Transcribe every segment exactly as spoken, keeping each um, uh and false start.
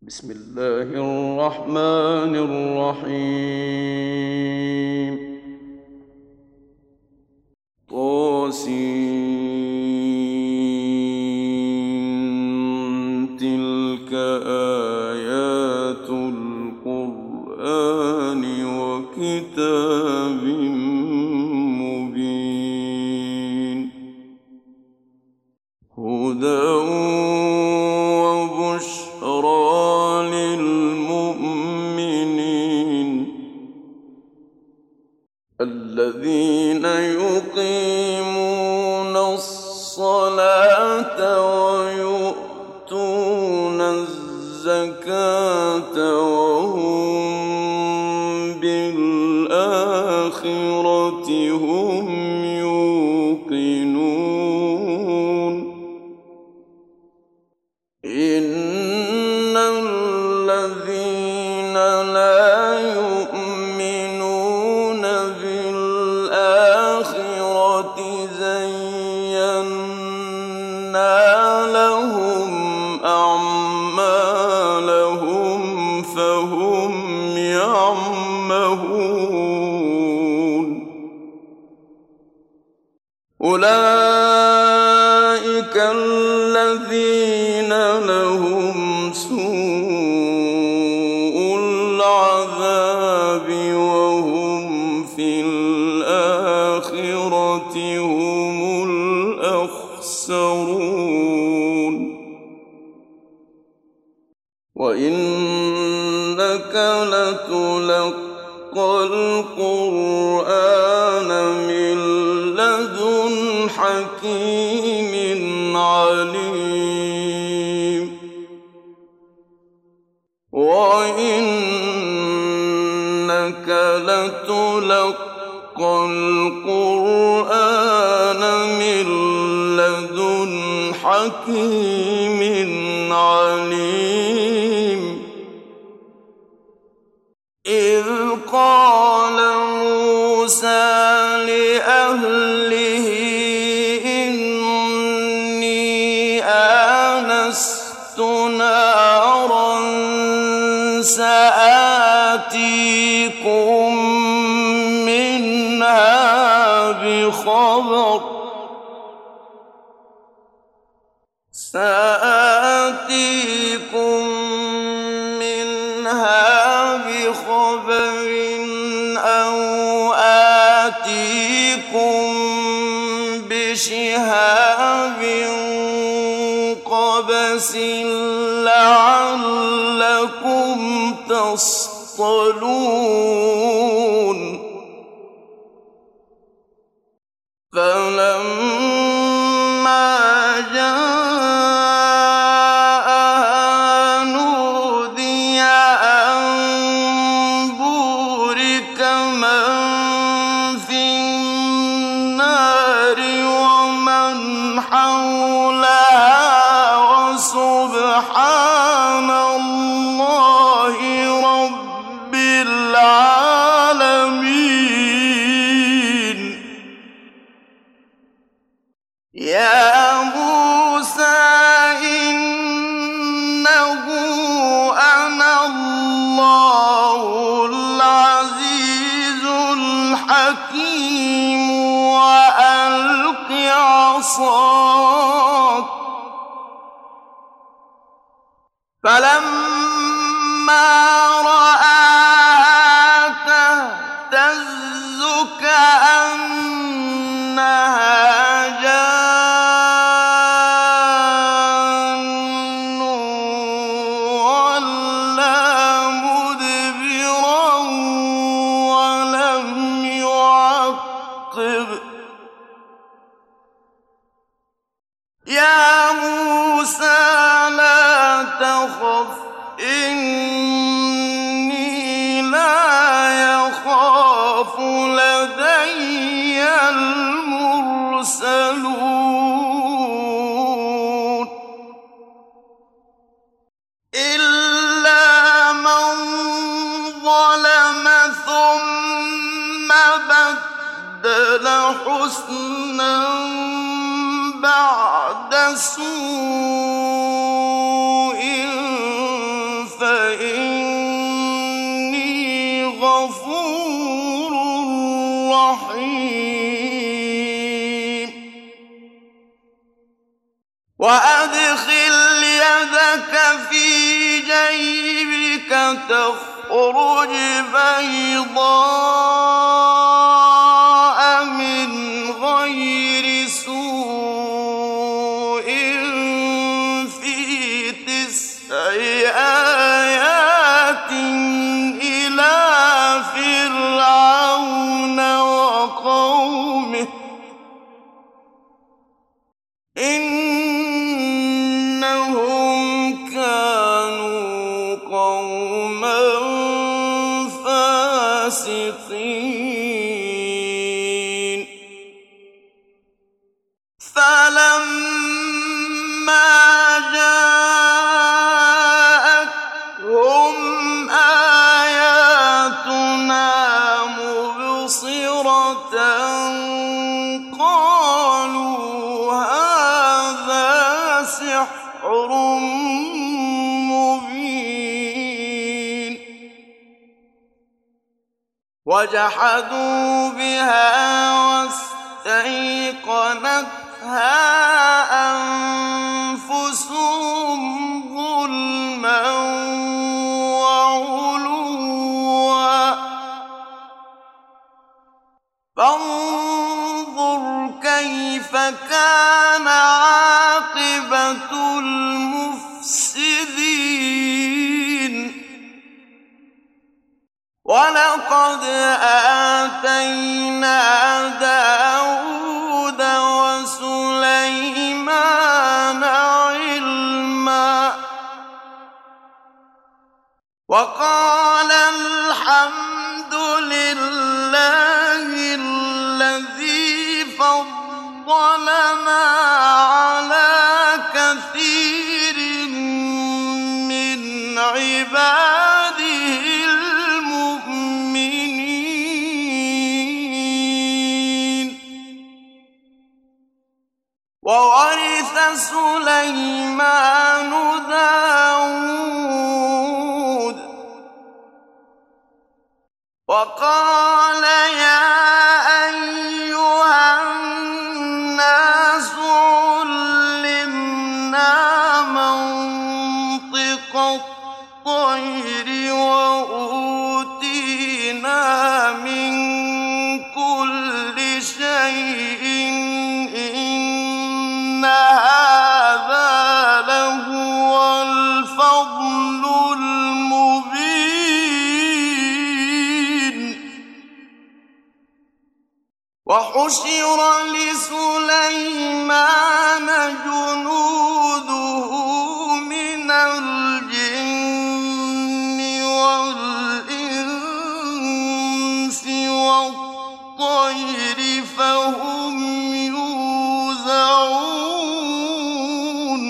بسم الله الرحمن الرحيم. طاسين تلك آيات القرآن وكتاب مبين هدى وبشرى للمؤمنين الذين يقيمون الصلاة ويؤتون الزكاة وهم بالآخرة هم يوقنون إن الذين لا يؤمنون بالآخرة زينا لهم أعمالهم فهم يعمهون أولئك الذين لهم سوء العذاب وهم في الآخرة هم الأخسرون وإنك لتلقى القرآن من لدن حكيم عليم وإنك لتلقى القرآن من لدن حكيم عليم إذ قال موسى لأهله إني آنست نارا سآتيكم منها بخبر سآتيكم منها بخبر أو آتيكم بشهاب قبس لعلكم تصطلون فلما جاءها نودي أن بورك من في النار ومن حولها وسبحان الله رب العالمين يا موسى إنه أنا الله العزيز الحكيم وألق عصاك فلما رآها تهتز كأنها جان ولا مدبرا ولم يعقب يا موسى لا تخف إني لا يخاف لدي المرسلون إلا من ظلم ثم بدل حسنا بعد سوء فإني غفور رحيم وأدخل يدك في جيبك تخرج بيضاء من غير سوء في تسع آيات إلى فرعون وقومه إنهم كانوا قوما فاسقين فلما جاءتهم آياتنا مبصرة قالوا هذا سحر مبين وجحدوا بها واستيقنتها أنفسهم ظلما وعلوا فانظر كيف كان عاقبة المفسدين ولقد آتينا داود وسليمان علما وقال الحمد لله الذي فضلنا على كثير من عباده المؤمنين وورث سليمان داود وقال يا أيها الناس علمنا منطق الطير وأوتينا من كل شيء إن هذا لهو الفضل المبين وحشر لسليمان جنوده من الجن والإنس والطير فهم يوزعون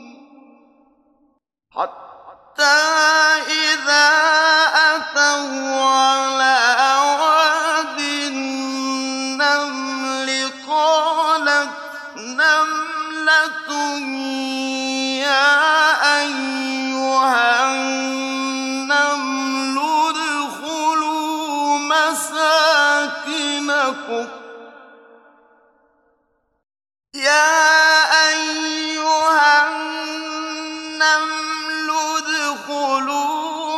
حتى إذا أتوا على واد النمل قالت نملة يا أيها النمل ادخلوا مساكنكم يا أيها النمل ادخلوا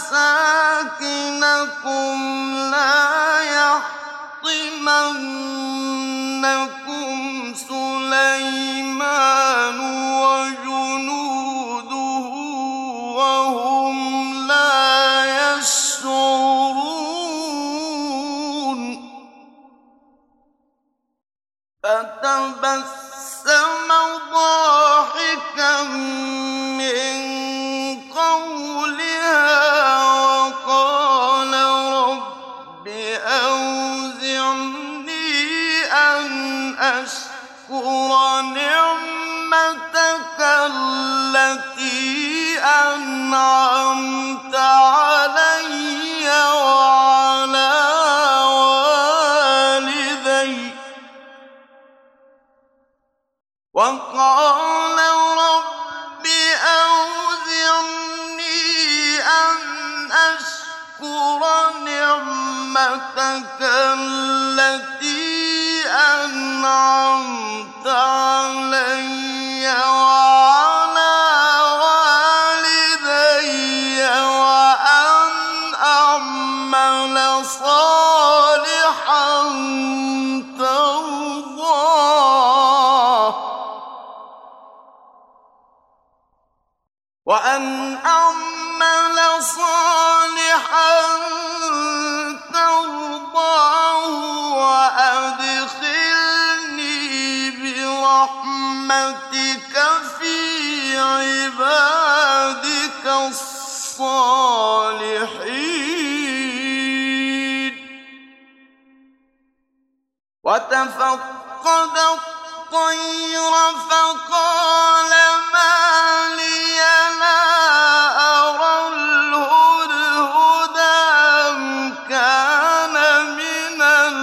مساكنكم لا يحطمنكم سليمان وجنوده وهم لا يشعرون فتبسم ضاحكا من قولها وقال رب أوزعني أن أشكر نعمتك التي أنعمت علي وعلى والدي وقال رب نعمتك التي أنعمت علي وعلى والدي وأن أعمل صالحا ترضاه وأن أعمل صالحا ترضاه وأدخلني برحمتك في عبادك الصالحين. وتفقد الطير فقال ما لي لا أرى الهدهد أم كان من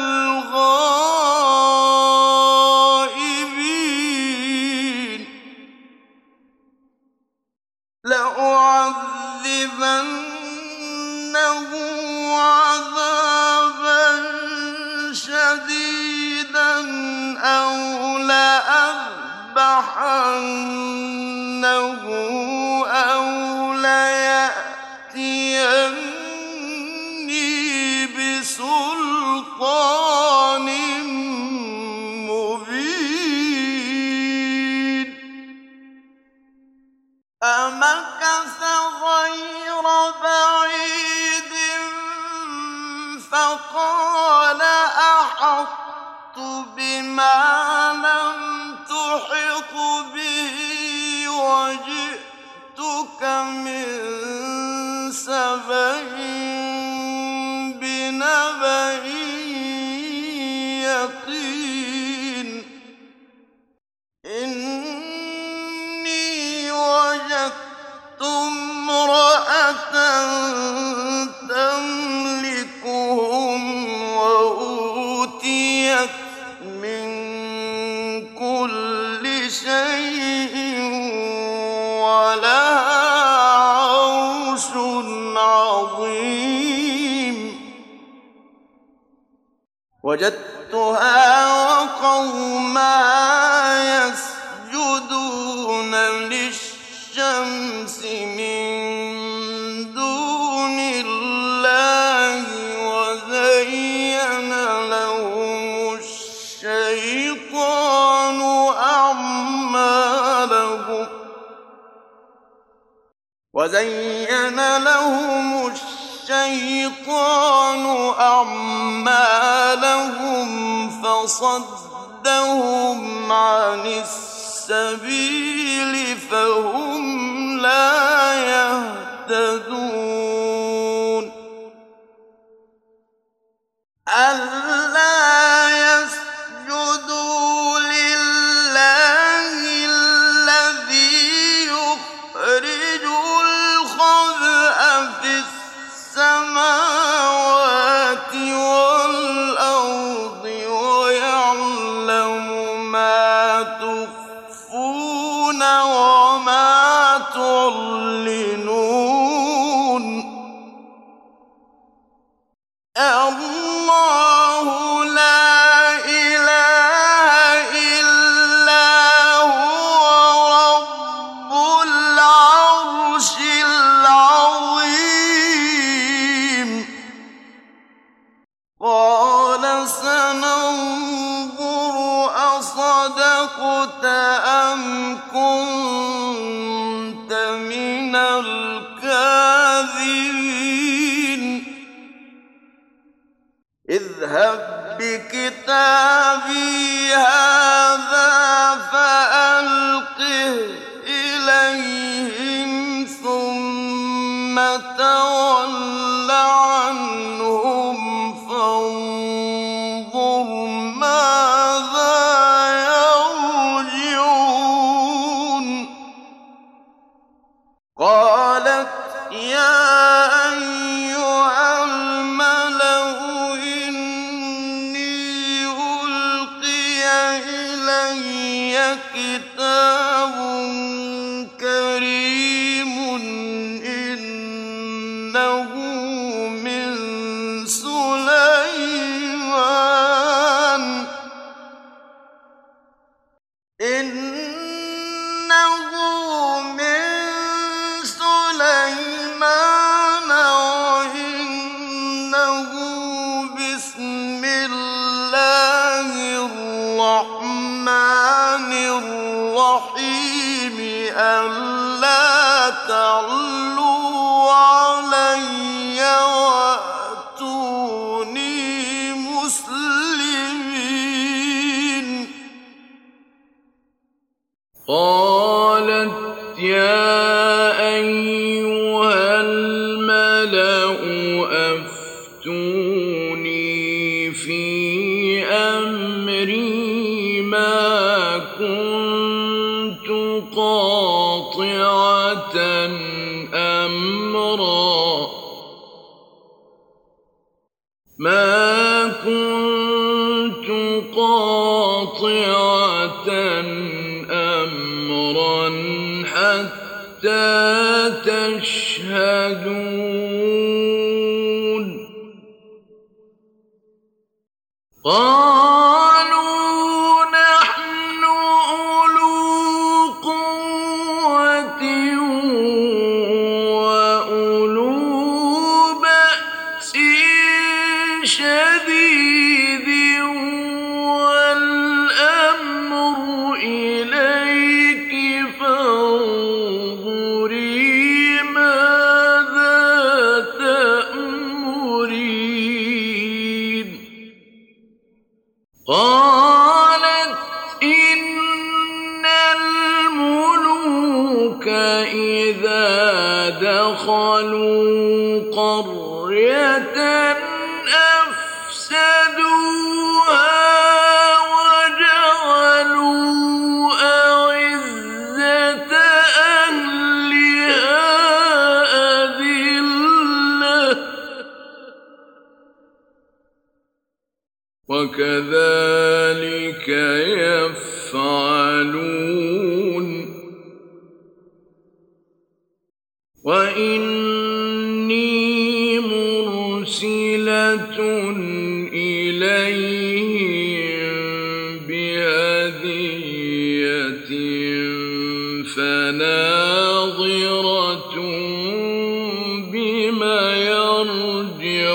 الغائبين لأعذبنه عذابا شديدا أو لأذبحنه أو ليأتيني بسلطان مبين. فمكث غير بعيد فقال أحطت بما لم تحط به وجئتك من سبأ بنبأ يقين. إني وجدت امرأة تملكهم وأوتيت من كل شيء ولها عرش عظيم. وجدتها وقومها يسجدون للشمس من دون الله وزين لهم الشيطان أعمالهم وزين لهم الشيطان أعمالهم فصدهم عن السبيل فهم لا يهتدون. ألا يسجدوا لله الذي يخرج الخبء في السماوات والأرض ويعلم ما تخفون وما تعلنون. الله لا إله إلا هو رب العرش العظيم. قال سننظر أصدقت أم كنت من الكاذبين. اذهب بكتابي هذا فألقه إليهم ثم تول عنهم فانظر ماذا يرجعون. قالت يا أيها الملأ إني ألقي إلي كتاب كريم إنه من أمرا ما كنت قاطعة أمرا حتى تشهدون قالوا نحن أولو قوة وأولو بأس شديد والأمر إليك فانظري ماذا تأمرين قالت إن الملوك إذا دخلوا قرية أفسدوها وجعلوا أعزة أهلها أذلة وكذلك يفعلون وإني مرسلة إليهم بهدية فناظرة بما يرجع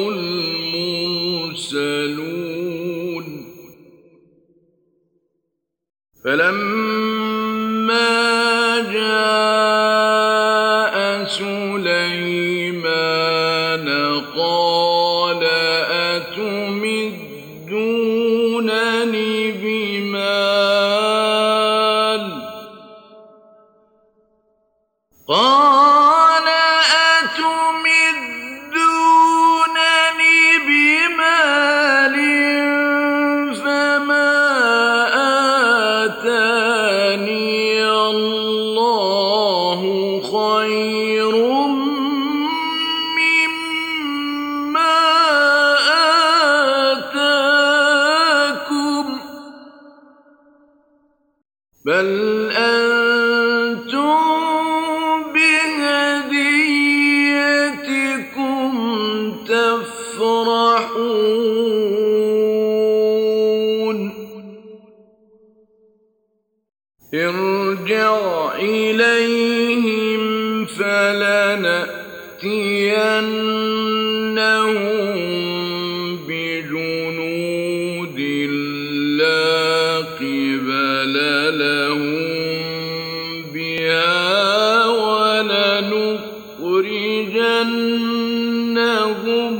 المرسلون فلما جاء سليمان قال أتمدونني بمال قال أتمدونني بمال فما آتاني الله خير مما آتاكم بل أنتم بهديتكم تفرحون ارجع إليهم فلنأتينهم بجنود لا قبل لهم بها ولنخرجنهم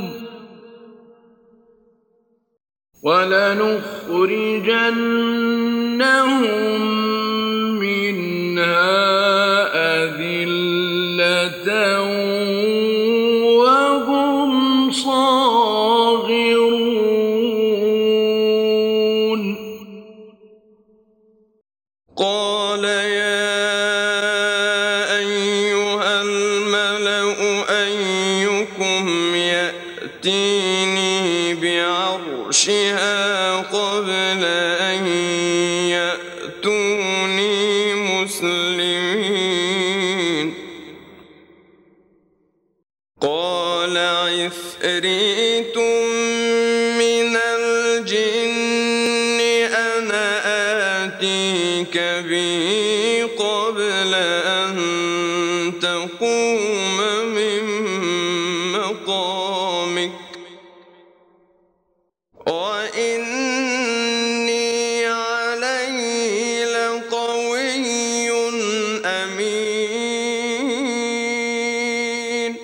ولنخرجنهم منها أذلة وهم صاغرون قال يا أيها الملأ أيكم يأتيني بعرشها قبل أن يأتوني مسلمين قال عفريت من الجن أنا آتيك به قبل أن تقوم من مقامك وإني عليه لقوي أمين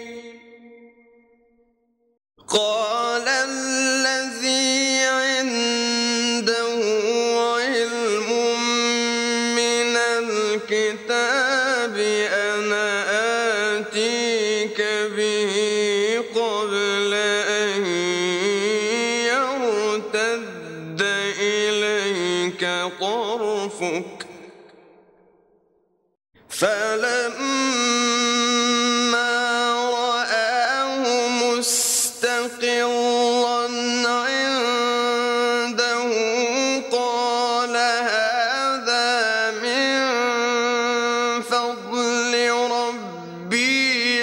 قال الذي عنده علم من الكتاب أنا آتيك به قبل أن يرتد إليك طرفك فلما مستقرا عنده قال هذا من فضل ربي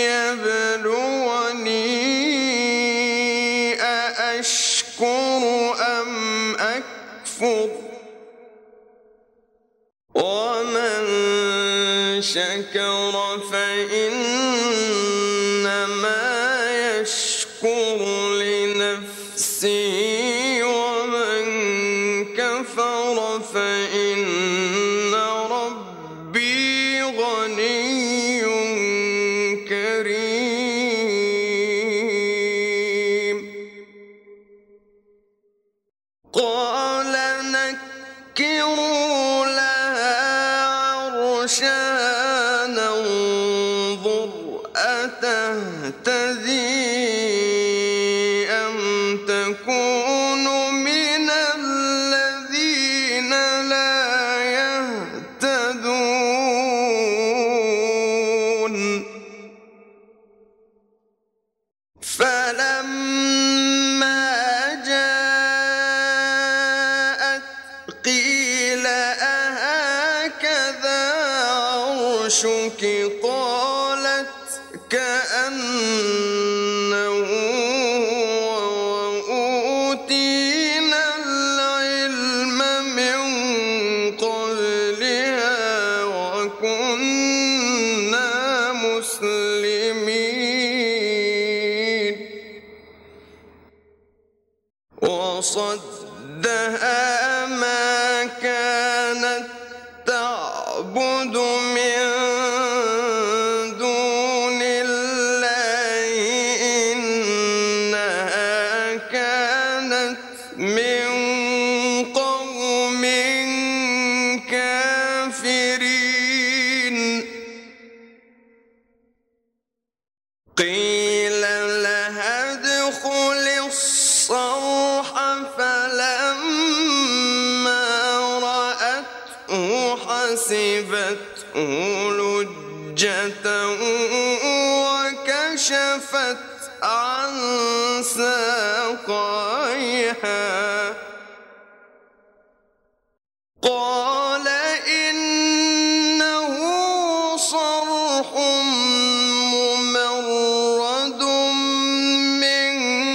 ليبلوني أأشكر أم أكفر ومن شكر فإنما يشكر لنفسه ومن كفر فإن ربي غني كريم قال نكروا لها عرشها ننظر أتهتدي أم تكون من الذين لا يهتدون فلما جاءت قيل أهكذا عرشك قالت كأنه هو وأوتينا العلم من قبلها وكنا مسلمين وصدها ما كانت تعبد من دون الله إنها كانت من قوم كافرين قيل لها ادخل الصرح فلما رأته حسبته لجة وكشفت عن ساقيها قال إنه صرح ممرد من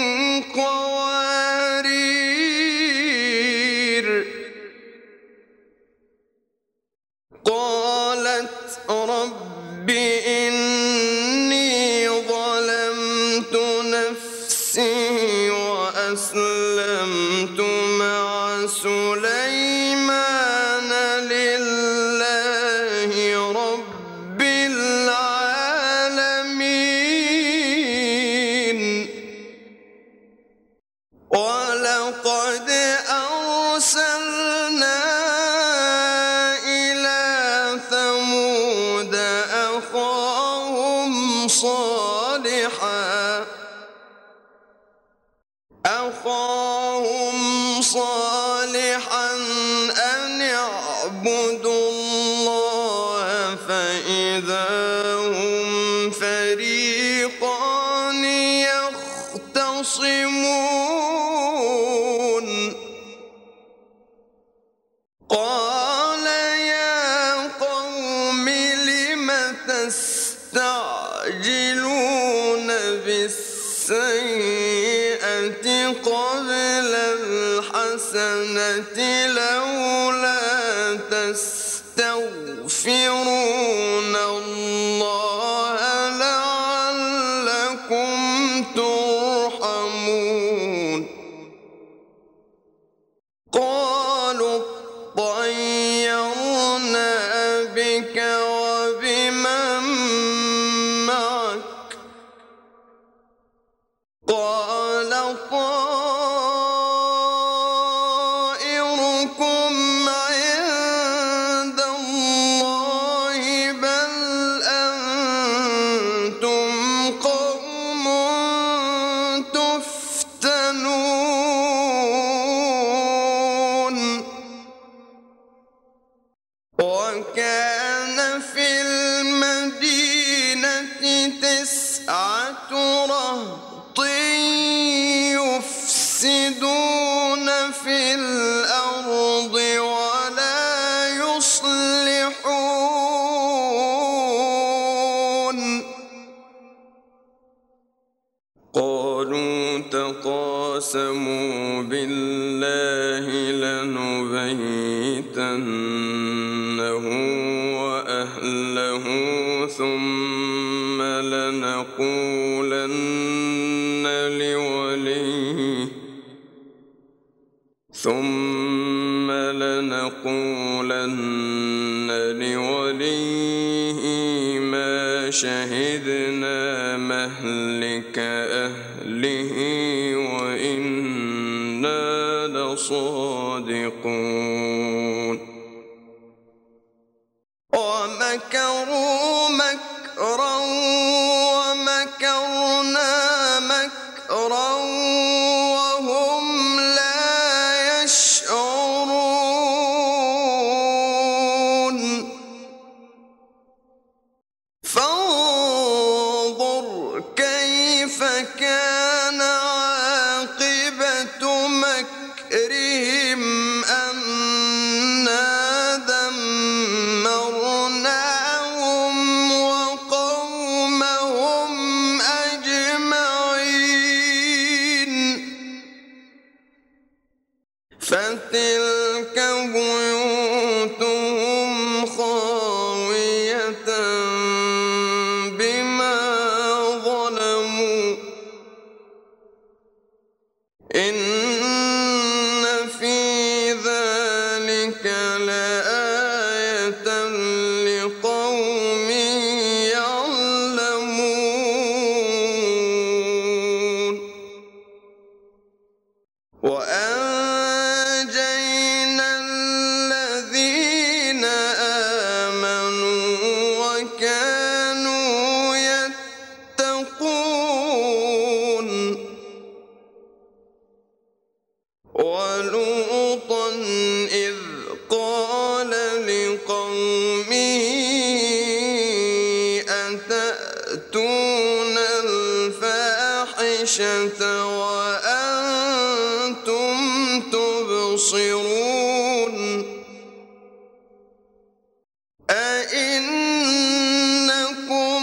قوارير قالت رب إني ظلمت نفسي وأسلمت مع سليمان لله رب العالمين ولقد أرسلنا إلى ثمود أخاهم صالحا أخاهم صالحا أن اعبدوا الله فإذا هم فريقان يختصمون قال يا قوم لم تستعجلون بالسيئة قبل الحسنة لولا تستغفرون الله لعلكم ترحمون قالوا طيرنا بك وبمن معك قال طائركم عند الله بل أنتم قوم تفتنون وكان في المدينة تسعة سبعة رهط يفسدون في الأرض ولا يصلحون قالوا تقاسموا بالله لنبيتنه وأهله ثم لنقولن لوليه ثم لنقولن لوليه ما شهدنا مهلك أهله وإنا لصادقون ومكروا مكرا ومكرنا مكرا وهم لا يشعرون فانظر كيف كان عاقبة مكرهم أنا دمرناهم وقومهم أجمعين فتلك بيوتهم خاوية بما ظلموا إن في ذلك لآية لقوم يعلمون وأنجينا الذين آمنوا وكانوا يتقون ولوطا إذ قال لقومه أتأتون الفاحشة وأنتم تبصرون أئنكم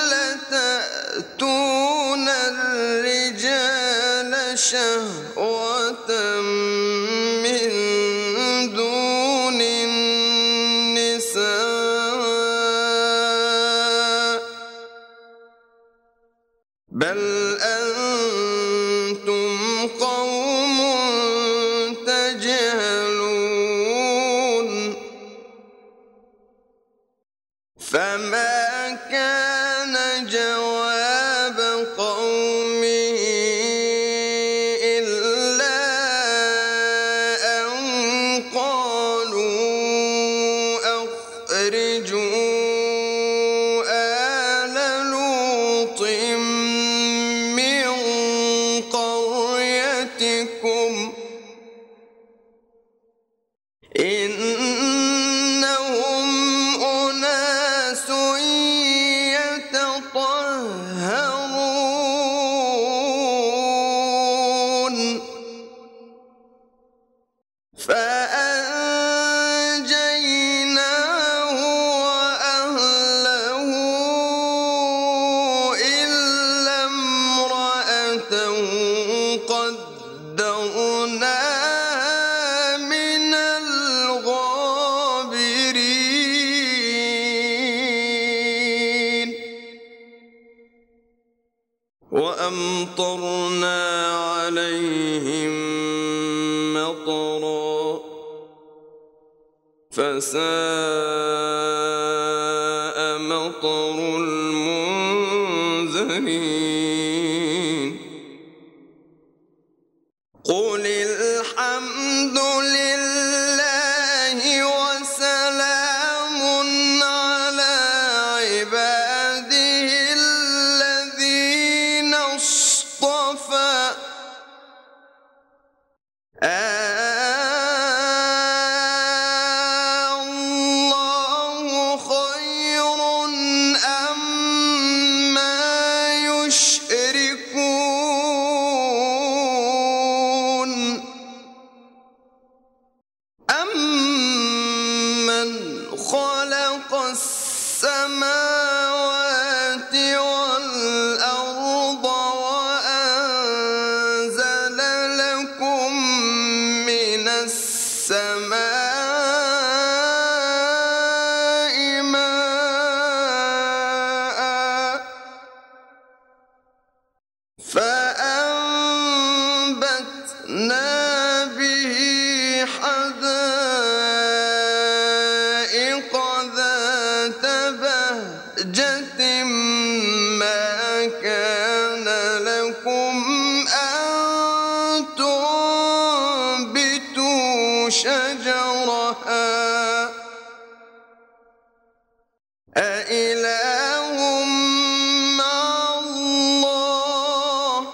لتأتون الرجال شهوة من دون النساء بل أنتم قوم تجهلون فما كان جواب قومه إلا أن قالوا أخرجوا آل لوط من قريتكم إنهم أناس يتطهرون فأنجيناه وأهله إلا امرأته قدرناها من الغابرين وأمطرنا عليهم مطرا فساء مطر المنذرين قل الحمد لله وسلام على عباده الذين اصطفى الله خير أما يشركون السماوات والأرض وأنزل لكم من السماء ماء فأنبتنا به حدائق ذات بهجة ما كان لكم أن تنبتوا شجرها أإله مع الله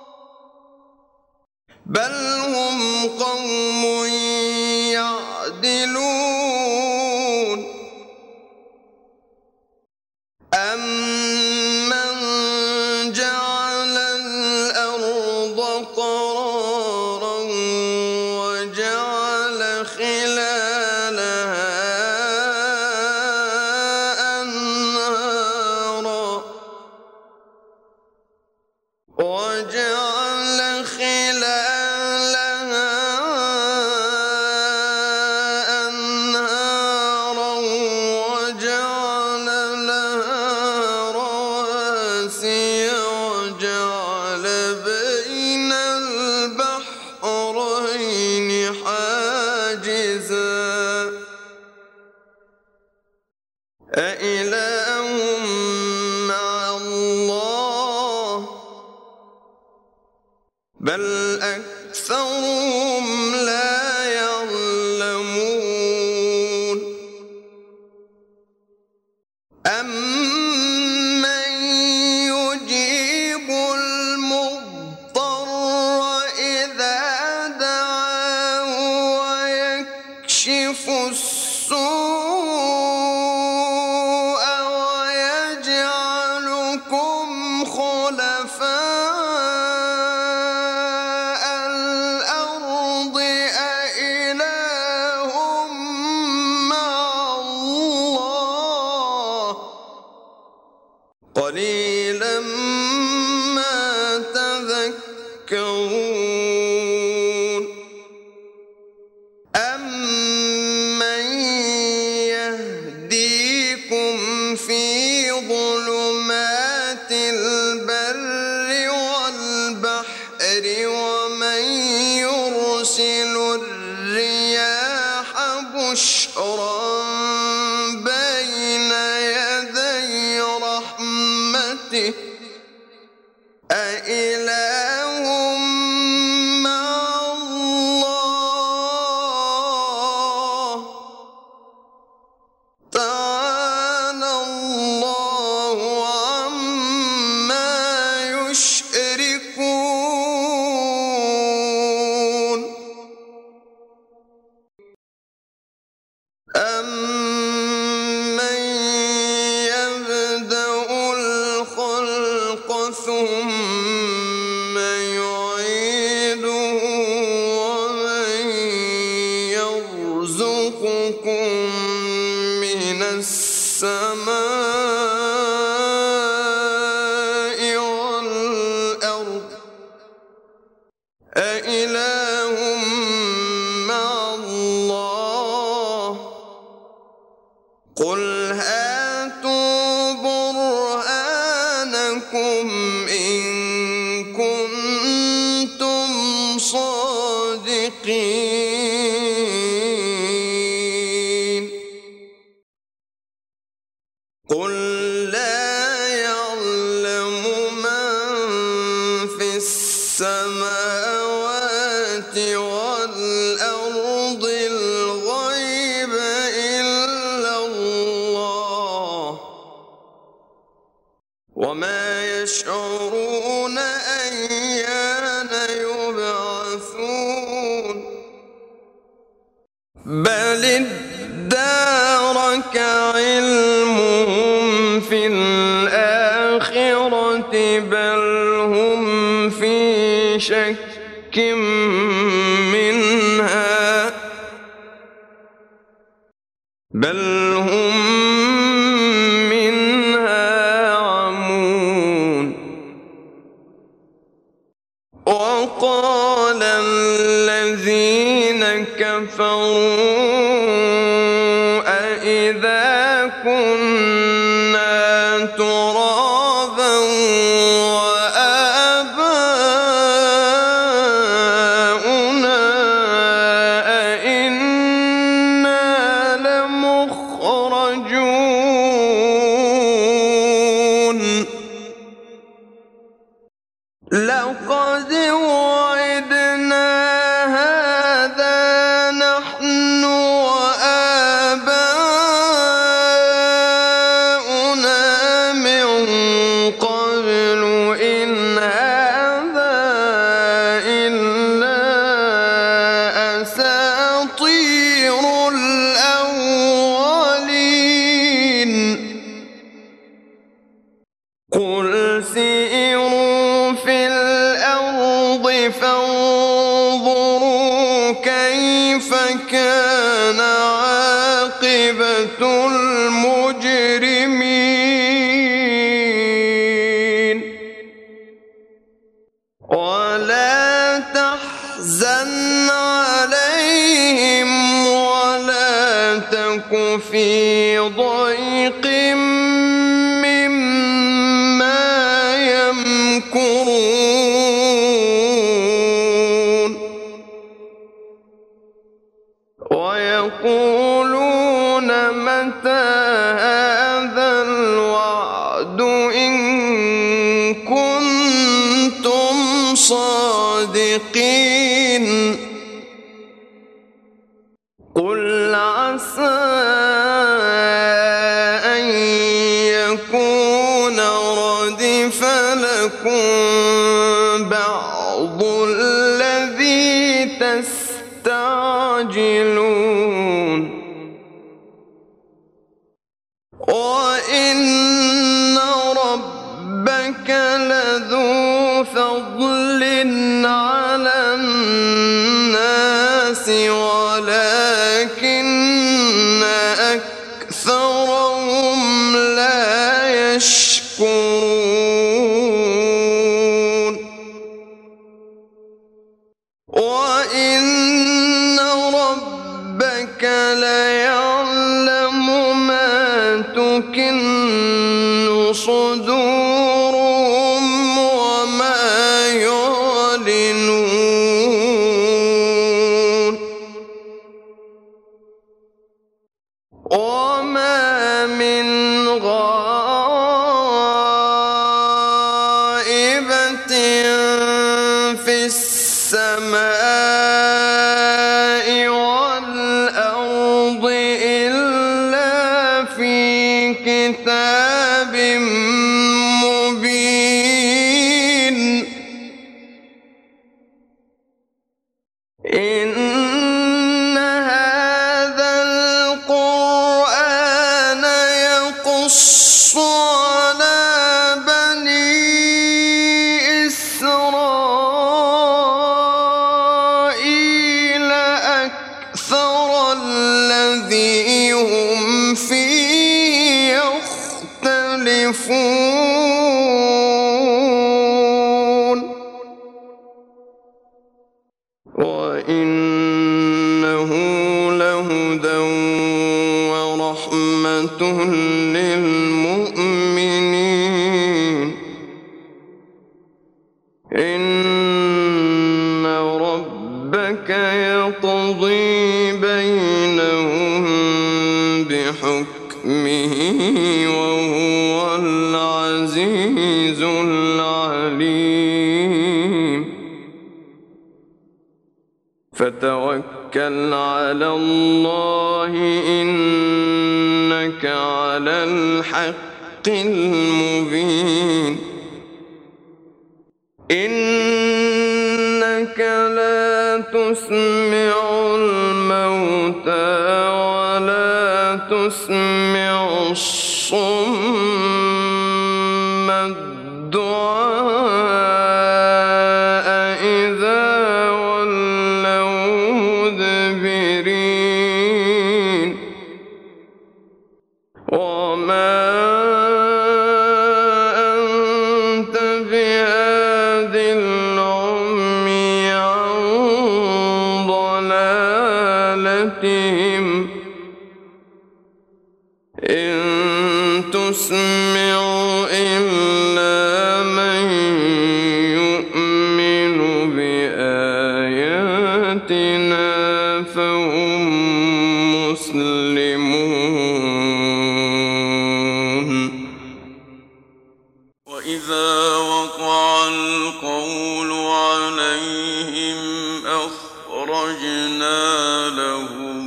بل هم قوم يعدلون أمن جعل الأرض قرارا وجعل خلالها أنهارا وجعل خلالها أنهارا وجعل لها رواسي وجعل بين البحرين حاجزا أإله مع الله بل أكثرهم لا يعلمون أمن يجيب المضطر إذا دعاه ويكشف السوء ويجعلكم خلفاء الأرض أإله مع الله قليلا ما تذكرون أمن يهديكم في ظلمات البر والبحر ومن يرسل الرياح بشرا بين يدي رحمته أإله مع الله تعالى الله عما يشركون أمن يبدأ الخلق ثم يعيده ومن يرزقكم من السماء والأرض أإله مع الله قل هاتوا برهانكم إن كنتم صادقين قل لا يعلم من في السماوات والأرض الغيب إلا الله وما يشعرون أيان يبعثون بل ادارك علمهم في الآخرة بل هم في شك منها بل هم وقال الذين كفروا أإذا كنا ترابا وآباؤنا أإنا لمخرجون لقد وعدنا هذا نحن وآباؤنا من قبل إن هذا إلا أساطير الأولين قل سيروا في الأرض فانظروا كيف كان عاقبة المجرمين ولا تحزن عليهم ولا تك في ضيق مما يمكرون ويقولون متى هذا الوعد إن كنتم صادقين قل عسى أن يكون ردف لكم بعض الذي تستعجلون وإن ربك لذو فضل على الناس ولكن أكثرهم لا يشكرون وإن ربك ليعلم ما تكن صدورهم وما يعلنون وما من غائبة في السماء والأرض إلا في كتاب مبين إن هذا القرآن يقص على بني إسرائيل أكثر الذي هم فيه يختلفون وإنه لهدى ورحمة للمؤمنين إن ربك يقضي بينهم بحكمه وهو العزيز العليم فتوكل على الله إنك على الحق المبين إنك لا تسمع الموتى ولا تسمع الصم الدعاء إذا ولوا مدبرين وما أنت بهاد العمي نسمع إلا من يؤمن بآياتنا فهم مسلمون. وإذا وقع القول عليهم أخرجنا لهم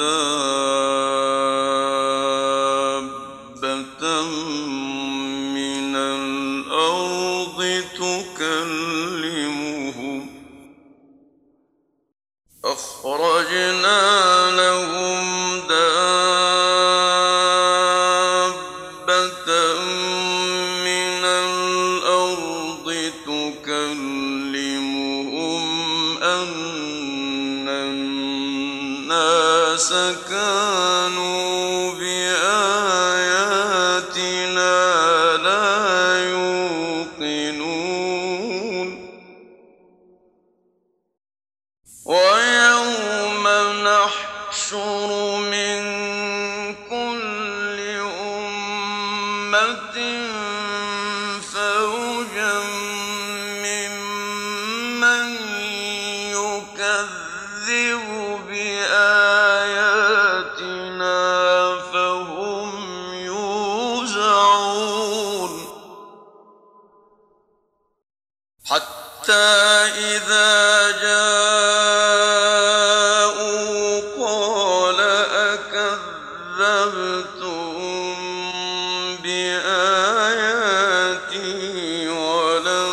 دابة من الأرض تكلمهم أخرجنا لهم دابة من الأرض تكلمهم أن الناس كانوا بآياتنا لا يوقنون. ويوم نحشر من كل أمة فوجا ممن يكذب بآياتنا فهم يوزعون. حتى إذا جاءوا قال أكذبتم بآياتي ولم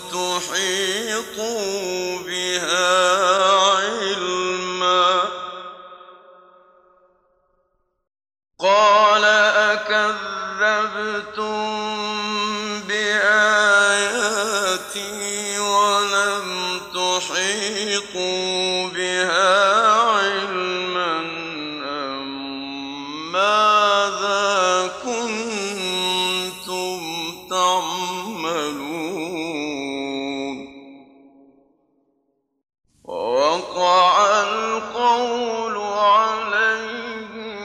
تحيطوا بها علما قال أكذبتم بآياتي ولم تحيطوا بها علما أم ماذا كنتم تعملون. ووقع القول عليهم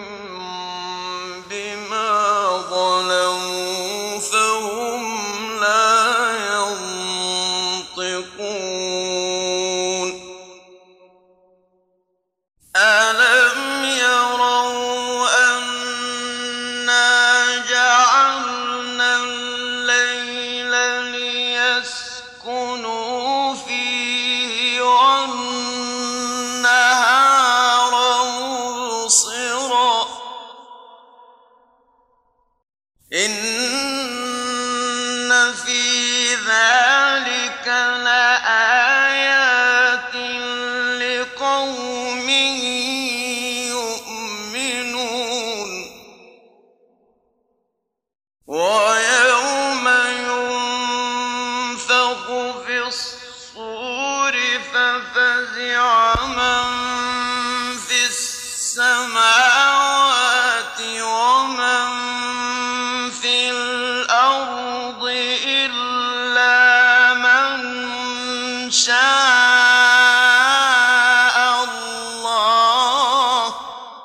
بما ظلموا فهم لا ينطقون. ألم يروا أنا جعلنا الليل ليسكنوا فيه والنهار مبصرا إن في ذلك لآيات لقوم يؤمنون. ويوم ينفخ في الصور ففزع من في السماوات ومن في الأرض إلا من شاء الله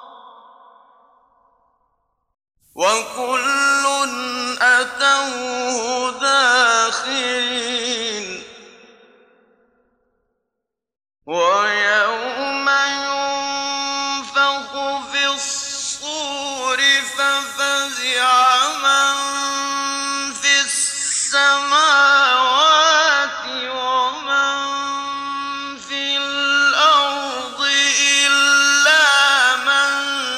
وكل أتوه داخرين. ويوم ينفخ في الصور ففزع من في السماوات ومن في الأرض إلا من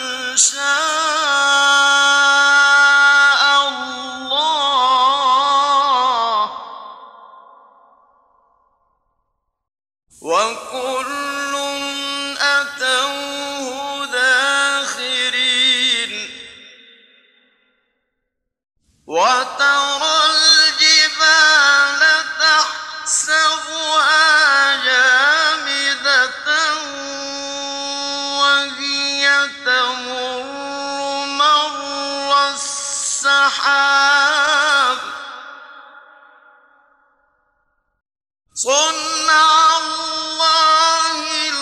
شاء الله وكل أتوه داخرين. وترى الجبال تحسبها جامدة وهي تمر مر السحاب صنع الله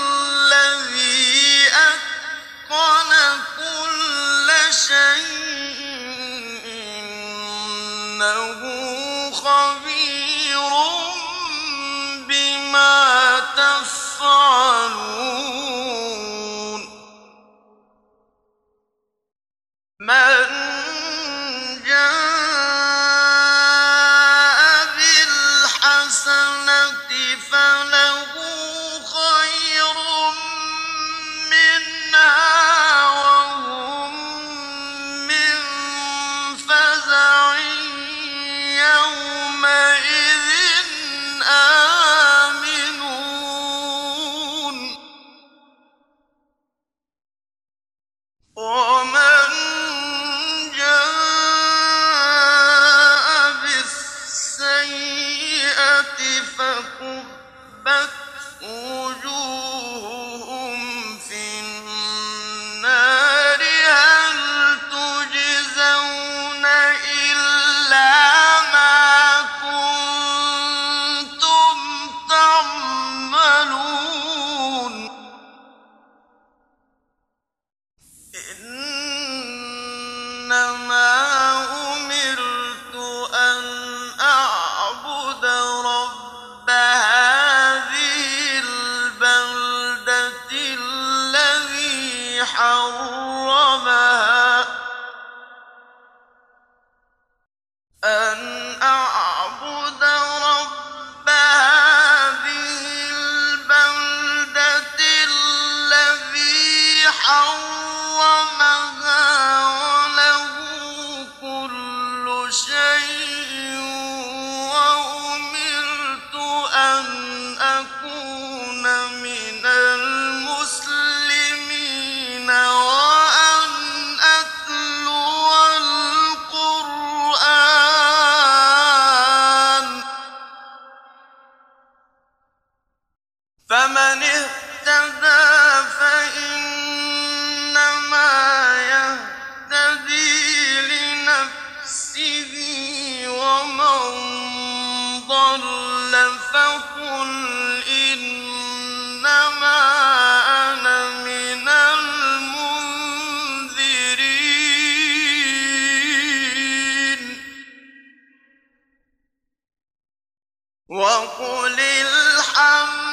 الذي أتقن كل شيء يفعلون من جاء بالحسنة فله خير منها وهم من فزع يومئذ آمنون ومن جاء بالسيئة فكبت وجوههم في النار هل تجزون إلا ما كنتم تعملون إنما أمرت أن أعبد رب هذه البلدة الذي حرمها أن أعبد رب هذه البلدة الذي حرمها وله كل شيء وأمرت أن أكون من المسلمين وأن أتلو القرآن فمن اهتدى فإنما يهتدي لنفسه ومن ضل فقل إنما أنا من المنذرين وقل الحمد